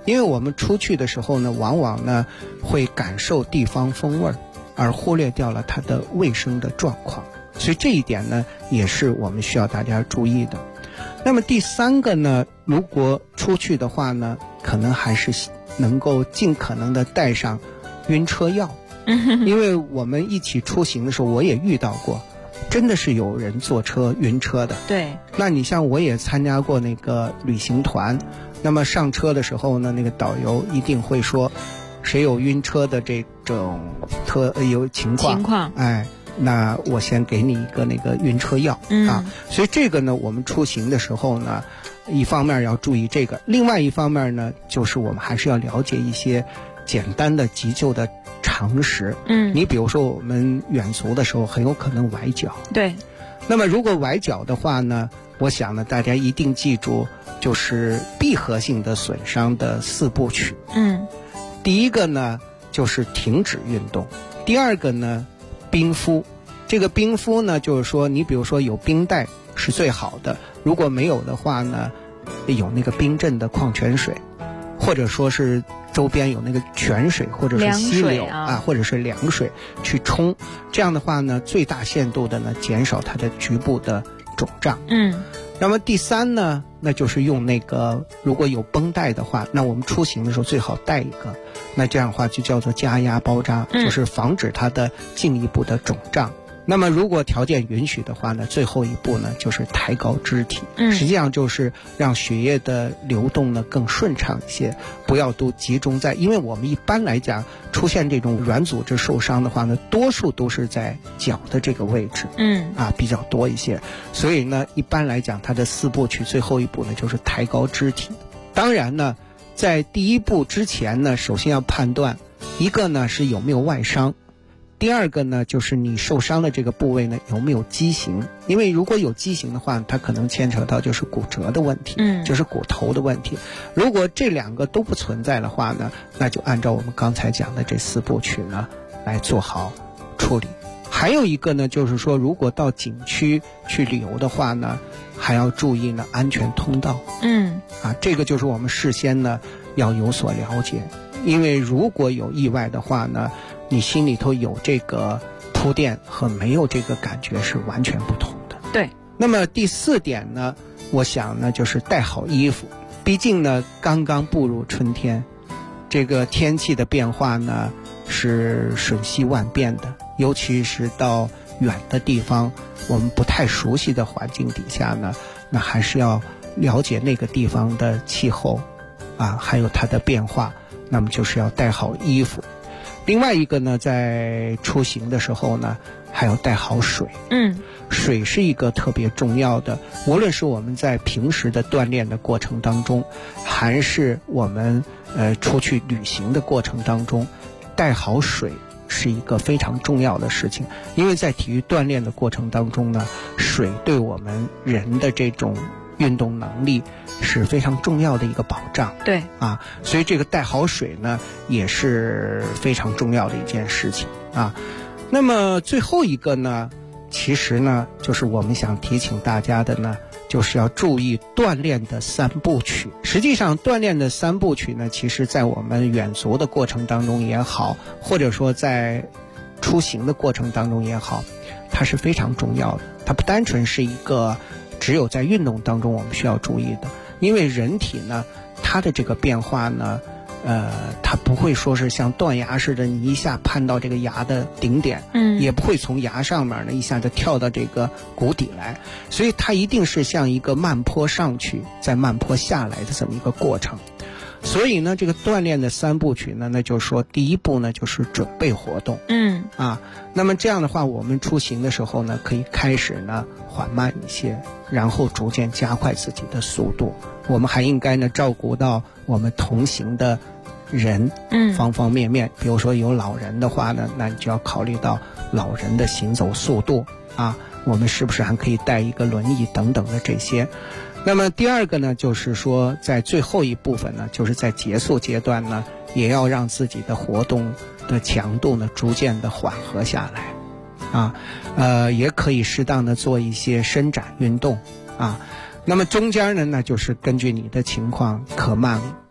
F: 因为我们出去的时候呢，往往呢会感受地方风味，而忽略掉了它的卫生的状况，所以这一点呢也是我们需要大家注意的。那么第三个呢，如果出去的话呢，可能还是能够尽可能的带上晕车药，因为我们一起出行的时候，我也遇到过，真的是有人坐车晕车的。
I: 对，
F: 那你像我也参加过那个旅行团，那么上车的时候呢，那个导游一定会说，谁有晕车的这种有情况，哎，那我先给你一个那个晕车药啊。所以这个呢，我们出行的时候呢，一方面要注意这个，另外一方面呢，就是我们还是要了解一些简单的急救的常识。你比如说我们远足的时候很有可能崴脚，
I: 对，
F: 那么如果崴脚的话呢，我想呢大家一定记住，就是闭合性的损伤的4部曲。第一个呢就是停止运动，第二个呢冰敷。这个冰敷呢，就是说你比如说有冰袋是最好的，如果没有的话呢，有那个冰镇的矿泉水，或者说是周边有那个泉水或者是溪流啊，或者是凉水去冲，这样的话呢，最大限度的呢减少它的局部的肿胀。那么第三呢，那就是用那个如果有绷带的话，那我们出行的时候最好带一个，那这样的话就叫做加压包扎，就是防止它的进一步的肿胀。那么如果条件允许的话呢，最后一步呢就是抬高肢体，实际上就是让血液的流动呢更顺畅一些，不要都集中在，因为我们一般来讲出现这种软组织受伤的话呢，多数都是在脚的这个位置，比较多一些，所以呢一般来讲它的4部曲最后一步呢就是抬高肢体。当然呢在第一步之前呢，首先要判断一个呢是有没有外伤，第二个呢就是你受伤的这个部位呢有没有畸形，因为如果有畸形的话，它可能牵扯到就是骨折的问题，就是骨头的问题。如果这2个都不存在的话呢，那就按照我们刚才讲的这4部曲呢来做好处理。还有一个呢就是说，如果到景区去旅游的话呢，还要注意呢安全通道。这个就是我们事先呢要有所了解，因为如果有意外的话呢，你心里头有这个铺垫和没有这个感觉是完全不同的。
I: 对。
F: 那么第4点呢，我想呢就是带好衣服，毕竟呢刚刚步入春天，这个天气的变化呢是瞬息万变的，尤其是到远的地方，我们不太熟悉的环境底下呢，那还是要了解那个地方的气候还有它的变化，那么就是要带好衣服。另外一个呢，在出行的时候呢，还要带好水。水是一个特别重要的，无论是我们在平时的锻炼的过程当中，还是我们出去旅行的过程当中，带好水是一个非常重要的事情。因为在体育锻炼的过程当中呢，水对我们人的这种运动能力是非常重要的一个保障。
I: 对
F: 所以这个带好水呢也是非常重要的一件事情那么最后一个呢，其实呢就是我们想提醒大家的呢，就是要注意锻炼的3部曲。实际上锻炼的3部曲呢，其实在我们远足的过程当中也好，或者说在出行的过程当中也好，它是非常重要的。它不单纯是一个只有在运动当中我们需要注意的，因为人体呢它的这个变化呢它不会说是像断崖似的，你一下攀到这个崖的顶点，也不会从崖上面呢一下就跳到这个谷底来，所以它一定是像一个慢坡上去再慢坡下来的这么一个过程。所以呢这个锻炼的3部曲呢，那就是说第一步呢就是准备活动。那么这样的话，我们出行的时候呢，可以开始呢缓慢一些，然后逐渐加快自己的速度。我们还应该呢照顾到我们同行的人方方面面，比如说有老人的话呢，那你就要考虑到老人的行走速度我们是不是还可以带一个轮椅等等的这些。那么第二个呢，就是说在最后一部分呢，就是在结束阶段呢，也要让自己的活动的强度呢逐渐的缓和下来也可以适当的做一些伸展运动那么中间呢，那就是根据你的情况可慢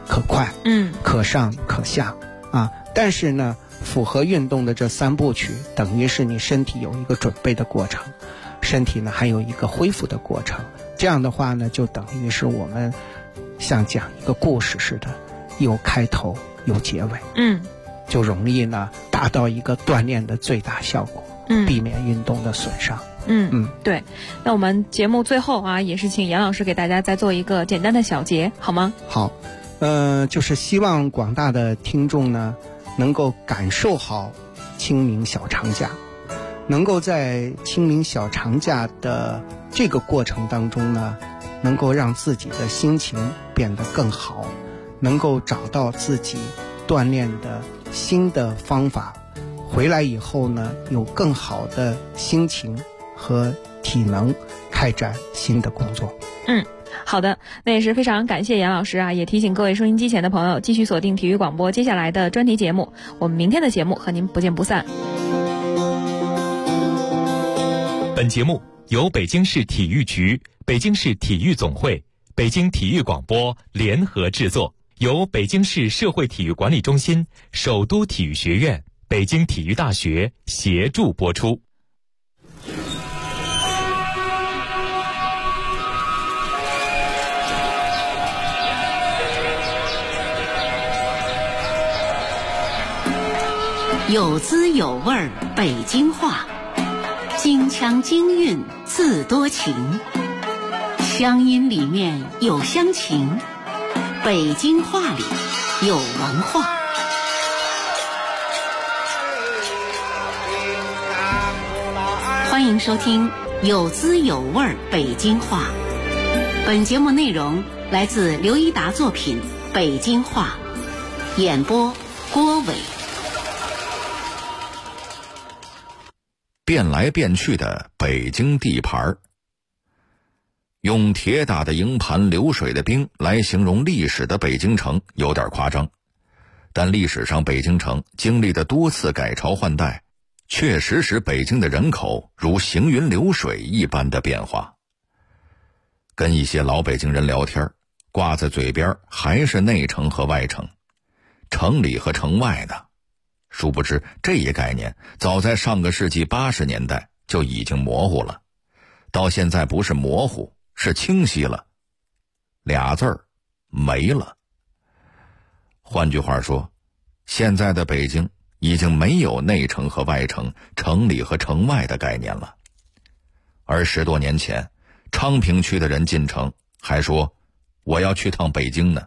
F: 可快，可上可下啊。但是呢，符合运动的这3部曲，等于是你身体有一个准备的过程，身体呢还有一个恢复的过程。这样的话呢，就等于是我们像讲一个故事似的，有开头有结尾，就容易呢达到一个锻炼的最大效果，避免运动的损伤。
I: 对。那我们节目最后啊，也是请严老师给大家再做一个简单的小结，好吗？
F: 好，就是希望广大的听众呢，能够感受好清明小长假，能够在清明小长假的这个过程当中呢，能够让自己的心情变得更好，能够找到自己锻炼的新的方法，回来以后呢，有更好的心情和体能开展新的工作。
I: 好的，那也是非常感谢严老师啊，也提醒各位收音机前的朋友继续锁定体育广播接下来的专题节目，我们明天的节目和您不见不散。
H: 本节目由北京市体育局、北京市体育总会、北京体育广播联合制作，由北京市社会体育管理中心、首都体育学院、北京体育大学协助播出。
A: 有滋有味儿北京话，京腔京韵自多情，乡音里面有乡情，北京话里有文化。欢迎收听有滋有味儿北京话。本节目内容来自刘一达作品《北京话》，演播郭伟。
K: 变来变去的北京地盘，用铁打的营盘流水的兵来形容历史的北京城有点夸张，但历史上北京城经历的多次改朝换代，确实使北京的人口如行云流水一般的变化。跟一些老北京人聊天，挂在嘴边还是内城和外城，城里和城外呢。殊不知这一概念早在上个世纪80年代就已经模糊了，到现在不是模糊，是清晰了，俩字儿没了。换句话说，现在的北京已经没有内城和外城、城里和城外的概念了。而10多年前，昌平区的人进城还说我要去趟北京呢。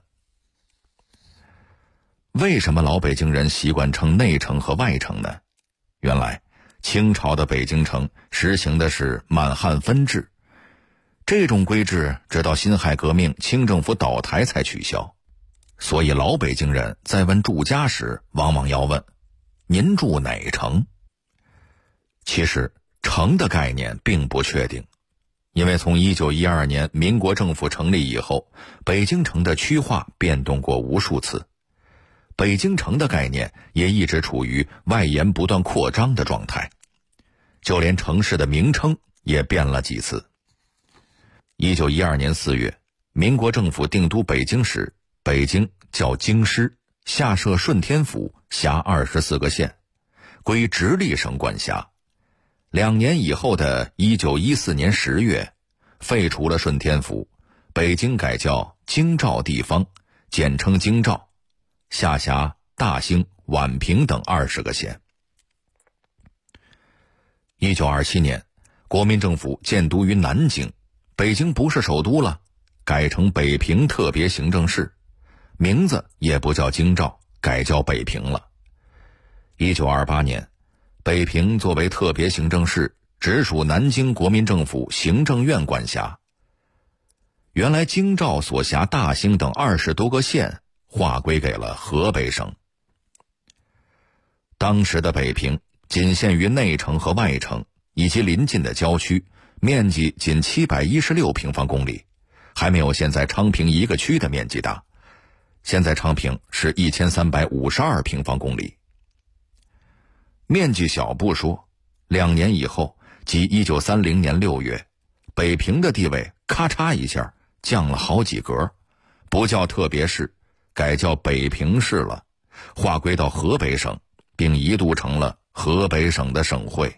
K: 为什么老北京人习惯称内城和外城呢？原来清朝的北京城实行的是满汉分治，这种规制直到辛亥革命清政府倒台才取消。所以老北京人在问住家时往往要问您住哪城。其实城的概念并不确定，因为从1912年民国政府成立以后，北京城的区划变动过无数次，北京城的概念也一直处于外延不断扩张的状态，就连城市的名称也变了几次。1912年4月，民国政府定都北京时，北京叫京师，下设顺天府，辖24个县，归直隶省管辖。2年以后的1914年10月，废除了顺天府，北京改叫京兆地方，简称京兆，下辖大兴、宛平等20个县。1927年，国民政府建都于南京，北京不是首都了，改成北平特别行政市，名字也不叫京兆，改叫北平了。1928年，北平作为特别行政市，直属南京国民政府行政院管辖。原来京兆所辖大兴等20多个县划归给了河北省。当时的北平仅限于内城和外城以及邻近的郊区，面积仅716平方公里，还没有现在昌平一个区的面积大。现在昌平是1352平方公里。面积小不说，2年以后，即1930年6月，北平的地位咔嚓一下降了好几格，不叫特别市， 改叫北平市了，划归到河北省，并一度成了河北省的省会。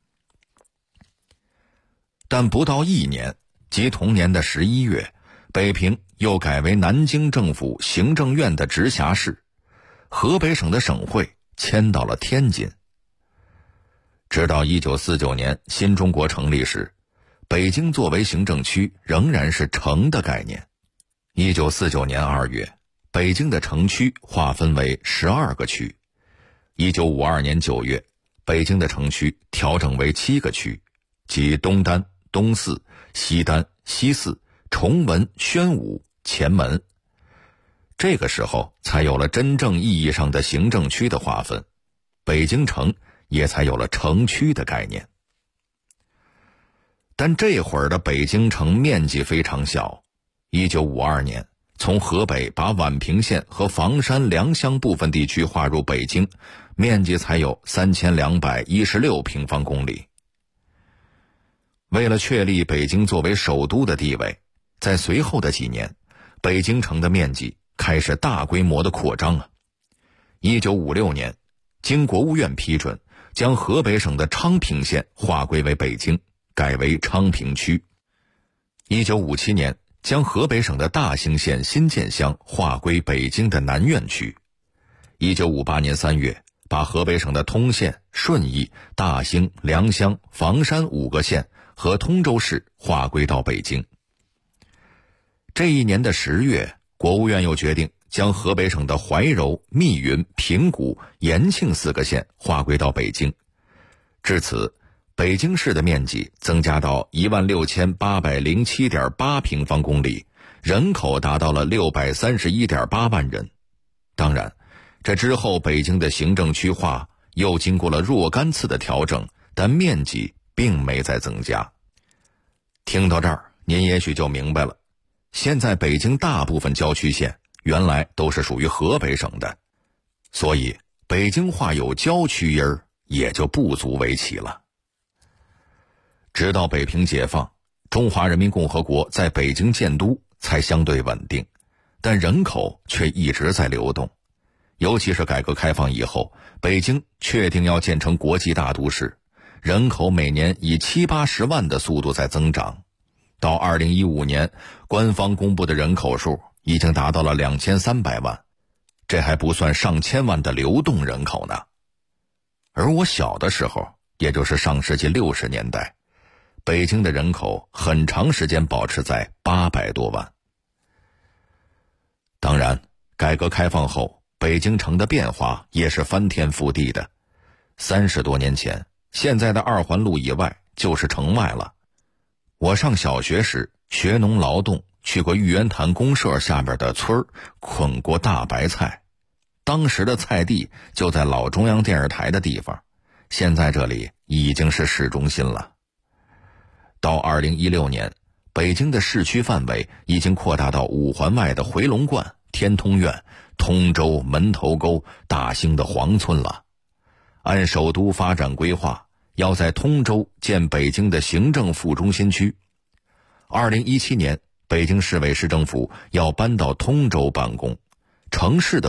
K: 但不到1年，即同年的11月，北平又改为南京政府行政院的直辖市，河北省的省会迁到了天津。直到1949年新中国成立时，北京作为行政区仍然是城的概念。1949年2月，北京的城区划分为12个区。1952年9月，北京的城区调整为7个区，即东单、东四、西单、西四、崇文、宣武、前门。这个时候才有了真正意义上的行政区的划分，北京城也才有了城区的概念。但这会儿的北京城面积非常小。1952年，从河北把宛平县和房山、良乡部分地区划入北京，面积才有3216平方公里。为了确立北京作为首都的地位，在随后的几年，北京城的面积开始大规模的扩张啊。1956年，经国务院批准，将河北省的昌平县划归为北京，改为昌平区。1957年，将河北省的大兴县新建乡划归北京的南苑区。1958年3月，把河北省的通县、顺义、大兴、良乡、房山5个县和通州市划归到北京。这一年的10月，国务院又决定将河北省的怀柔、密云、平谷、延庆4个县划归到北京。至此，北京市的面积增加到16807.8平方公里，人口达到了631.8万人。当然，这之后北京的行政区划又经过了若干次的调整，但面积并没再增加。听到这儿，您也许就明白了，现在北京大部分郊区县原来都是属于河北省的，所以北京话有郊区音儿也就不足为奇了。直到北平解放，中华人民共和国在北京建都才相对稳定，但人口却一直在流动。尤其是改革开放以后，北京确定要建成国际大都市，人口每年以70-80万的速度在增长。到2015年，官方公布的人口数已经达到了2300万，这还不算上千万的流动人口呢。而我小的时候，也就是上世纪60年代，北京的人口很长时间保持在800多万。当然，改革开放后，北京城的变化也是翻天覆地的。30多年前，现在的2环路以外就是城外了。我上小学时学农劳动，去过玉渊潭公社下边的村儿，捆过大白菜。当时的菜地就在老中央电视台的地方，现在这里已经是市中心了。到2016年，北京的市区范围已经扩大到5环外的回龙观、天通苑、通州、门头沟、大兴的黄村了。按首都发展规划，要在通州建北京的行政副中心区。2017年，北京市委市政府要搬到通州办公，城市的